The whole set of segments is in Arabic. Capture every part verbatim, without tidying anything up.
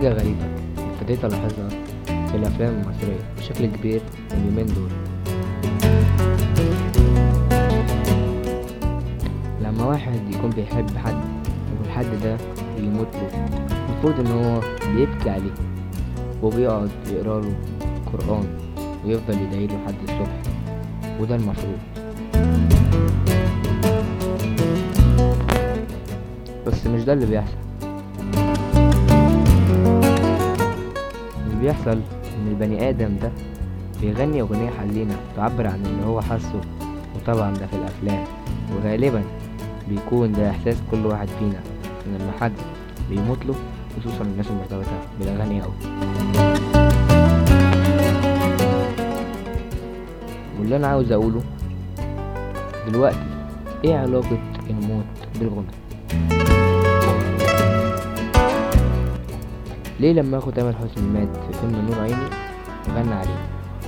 حاجة غريبة ابتديت ألاحظها في الأفلام المصرية بشكل كبير اليومين دول. لما واحد يكون بيحب حد والحد ده بيموت له، المفروض ان هو بيبكي عليه وبيقعد يقرا له قرآن ويفضل يدعي له لحد الصبح، وده المفروض. بس مش ده اللي بيحصل. اللي بيحصل ان البني ادم ده بيغني اغنية حزينة تعبر عن اللي هو حاسه، وطبعا ده في الافلام، وغالبا بيكون ده احساس كل واحد فينا ان لما حد بيموت له، خصوصا الناس المرتبطة بالاغاني اوي. واللي انا عاوز اقوله دلوقتي، ايه علاقة الموت بالغنى؟ ليه لما اخو تامر حسني مات في فيلم نور عيني غنى عليه؟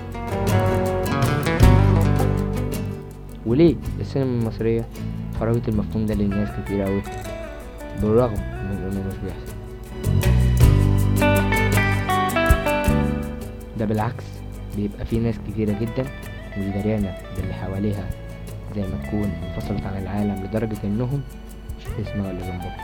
وليه السينما المصرية خرجت المفهوم ده للناس كتير اوي بالرغم من انه مش بيحصل؟ ده بالعكس، بيبقى في ناس كتيرة جدا مش دريانة باللي حواليها، زي ما تكون انفصلت عن العالم لدرجة انهم مش هتسمعوا اللي جنبهم.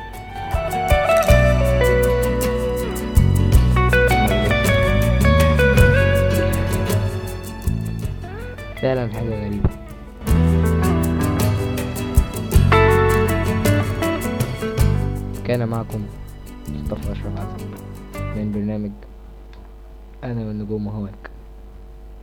فعلا حاجة غريبة. كان معكم مصطفى أشرف عزب من برنامج أنا والنجوم وهواك.